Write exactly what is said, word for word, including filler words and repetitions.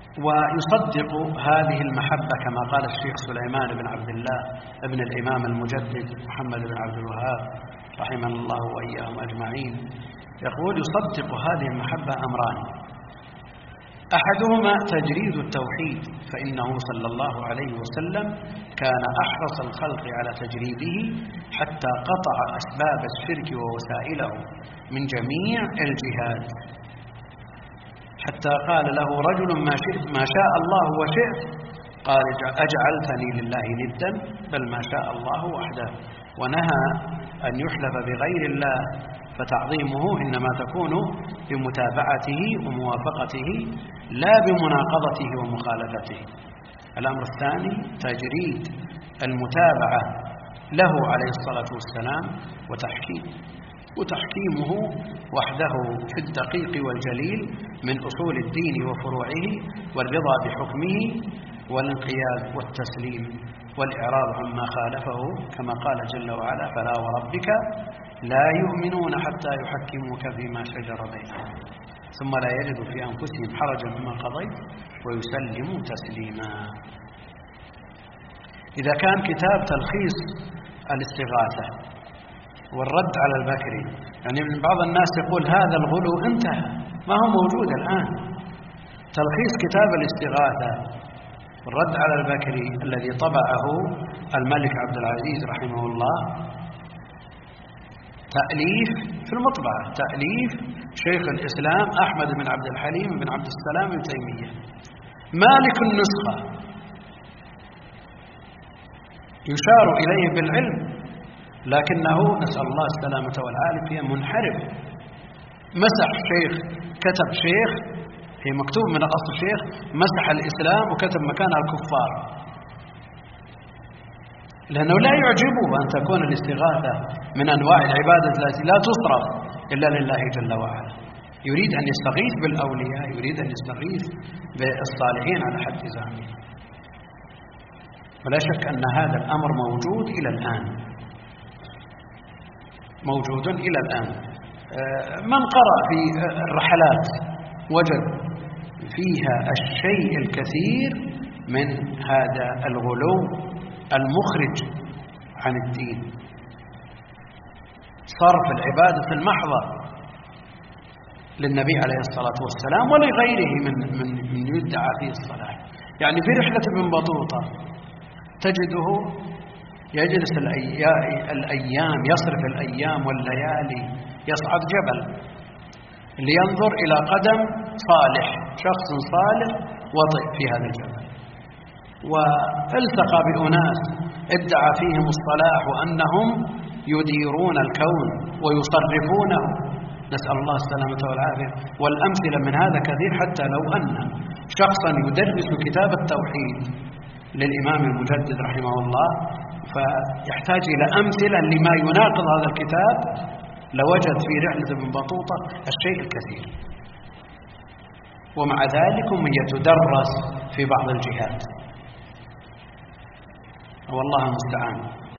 ويصدق هذه المحبة كما قال الشيخ سليمان بن عبد الله ابن الإمام المجدد محمد بن عبد الوهاب رحمه الله وإياهم أجمعين، يقول يصدق هذه المحبة أمران: أحدهما تجريد التوحيد، فإنه صلى الله عليه وسلم كان أحرص الخلق على تجريده حتى قطع أسباب الشرك ووسائله من جميع الجهات، حتى قال له رجل ما, ما شاء الله وشئت، قال أجعلتني لله ندا، بل ما شاء الله وحده. ونهى أن يحلف بغير الله، فتعظيمه إنما تكون بمتابعته وموافقته لا بمناقضته ومخالفته. الأمر الثاني تجريد المتابعة له عليه الصلاة والسلام وتحكيم وتحكيمه وحده في الدقيق والجليل من أصول الدين وفروعه، والرضا بحكمه والانقياد والتسليم والإعراض عما خالفه، كما قال جل وعلا: فلا وربك لا يؤمنون حتى يحكموك فيما شجر بينهم ثم لا يجدوا في أنفسهم حرجا مما قضيت ويسلموا تسليما. إذا كان كتاب تلخيص الاستغاثة والرد على البكري، يعني من بعض الناس يقول هذا الغلو انتهى، ما هو موجود الآن. تلخيص كتاب الاستغاثة الرد على البكري الذي طبعه الملك عبد العزيز رحمه الله، تأليف في المطبعة، تأليف شيخ الإسلام أحمد بن عبد الحليم بن عبد السلام بن تيمية، مالك النسخة، يشار إليه بالعلم، لكنه نسأل الله السلامة والعافية منحرف. مسح شيخ، كتب شيخ، هي مكتوب من الأصل شيخ، مسح الإسلام وكتب مكانها الكفار، لأنه لا يعجبه أن تكون الاستغاثة من أنواع العبادة التي لا تصرف إلا لله جل وعلا. يريد أن يستغيث بالأولياء، يريد أن يستغيث بالصالحين على حد زعمه. ولا شك أن هذا الأمر موجود إلى الآن، موجود إلى الآن. من قرأ في الرحلات وجد فيها الشيء الكثير من هذا الغلو المخرج عن الدين، صرف العبادة المحضة للنبي عليه الصلاة والسلام ولغيره من من من يدعى فيه الصلاة. يعني في رحلة ابن بطوطة تجده يجلس الأيام، يصرف الأيام والليالي، يصعد جبل لينظر إلى قدم صالح، شخص صالح وطئ في هذا الجبل، والتقى بأناس ادعى فيهم الصلاح وأنهم يديرون الكون ويصرفونه، نسأل الله السلامة والعافية. والأمثلة من هذا كثير، حتى لو أن شخصا يدرس كتاب التوحيد للإمام المجدد رحمه الله فيحتاج إلى أمثلة لما يناقض هذا الكتاب، لوجد في رحلة ابن بطوطة الشيء الكثير، ومع ذلك من يتدرس في بعض الجهات، والله المستعان.